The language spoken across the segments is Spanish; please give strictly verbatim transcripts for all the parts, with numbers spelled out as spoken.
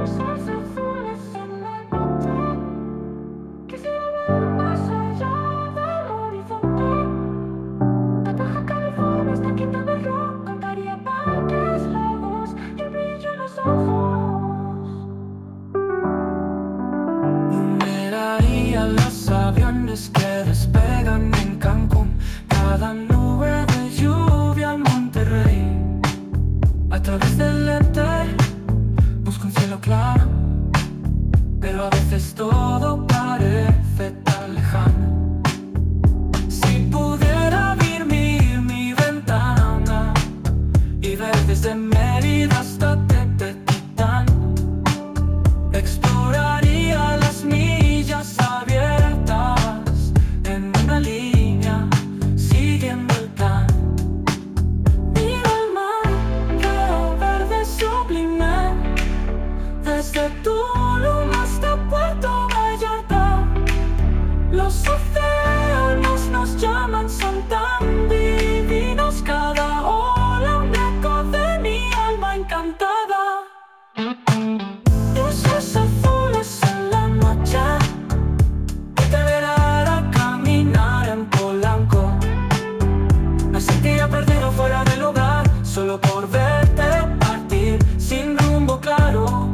Los aviones que despegan en Cancún, cada nube de lluvia en Monterrey. A través del lente busco un cielo claro, pero a veces todo parece tan lejano. Si pudiera abrir mi, mi ventana y ver desde Mérida hasta Tepetitán, exploraría las millas abiertas en una línea, siguiendo el plan. Miro el mar, veo verde sublime, desde Tulum hasta Puerto Vallarta. Los océanos nos llaman, son tan divinos, cada ola un eco de mi alma encantada. Luces azules en la noche, te verá caminar en Polanco. Me sentía perdido fuera del lugar, solo por verte partir sin rumbo claro.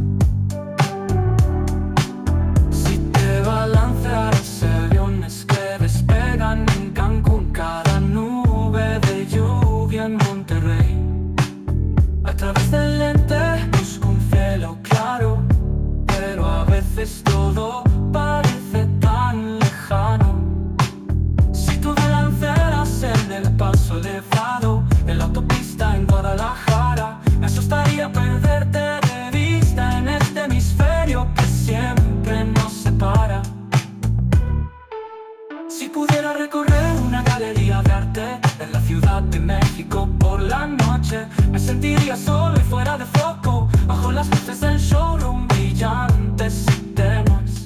Si te balancearas aviones que despegan en Cancún, cada nube de lluvia en Monterrey. A través del lente busco un cielo claro, pero a veces todo parece tan lejano. Si tú te lanzaras en el paso elevado, en la autopista en Guadalajara, me asustaría perderte de vista en este hemisferio que siempre nos separa. Si pudiera recorrer una galería de arte en la Ciudad de México por la noche, me sentiría solo y fuera de foco, bajo las luces del showroom brillantes y tenues.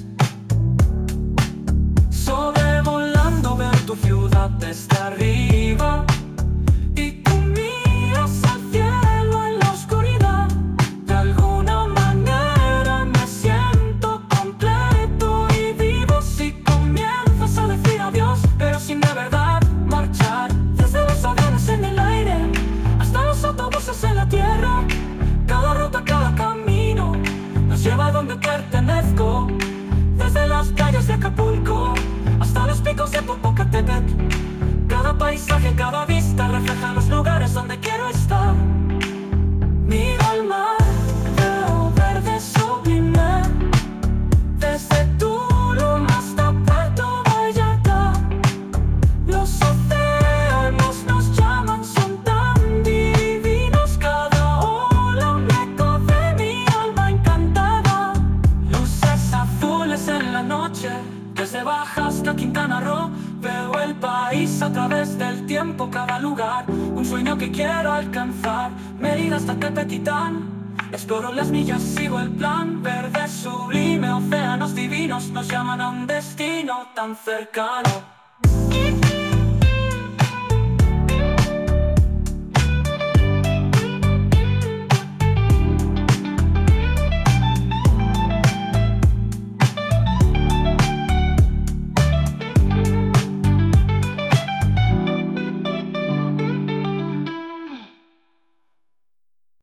Sobrevolando ver tu ciudad desde arriba, y tú miras al cielo en la oscuridad. De alguna manera me siento completo y vivo. Si comienzas a decir adiós, pero sin de verdad marchar, desde los aviones en el aire hasta los autobuses en la tierra, cada ruta, cada camino nos lleva a donde pertenezco. Desde las playas de Acapulco hasta los picos de Popocatépetl, cada paisaje, cada vista refleja los lugares donde quiero estar. Miro al mar, veo verde sublime, desde Tulum hasta Puerto Vallarta. Los océanos nos llaman, son tan divinos, cada ola un eco de mi alma encantada. Luces azules en la noche, desde Baja hasta Quintana Roo, veo el país a través del tiempo, cada lugar, un sueño que quiero alcanzar. Mérida hasta Tepetitán, exploro las millas, sigo el plan. Verde sublime, océanos divinos nos llaman a un destino tan cercano.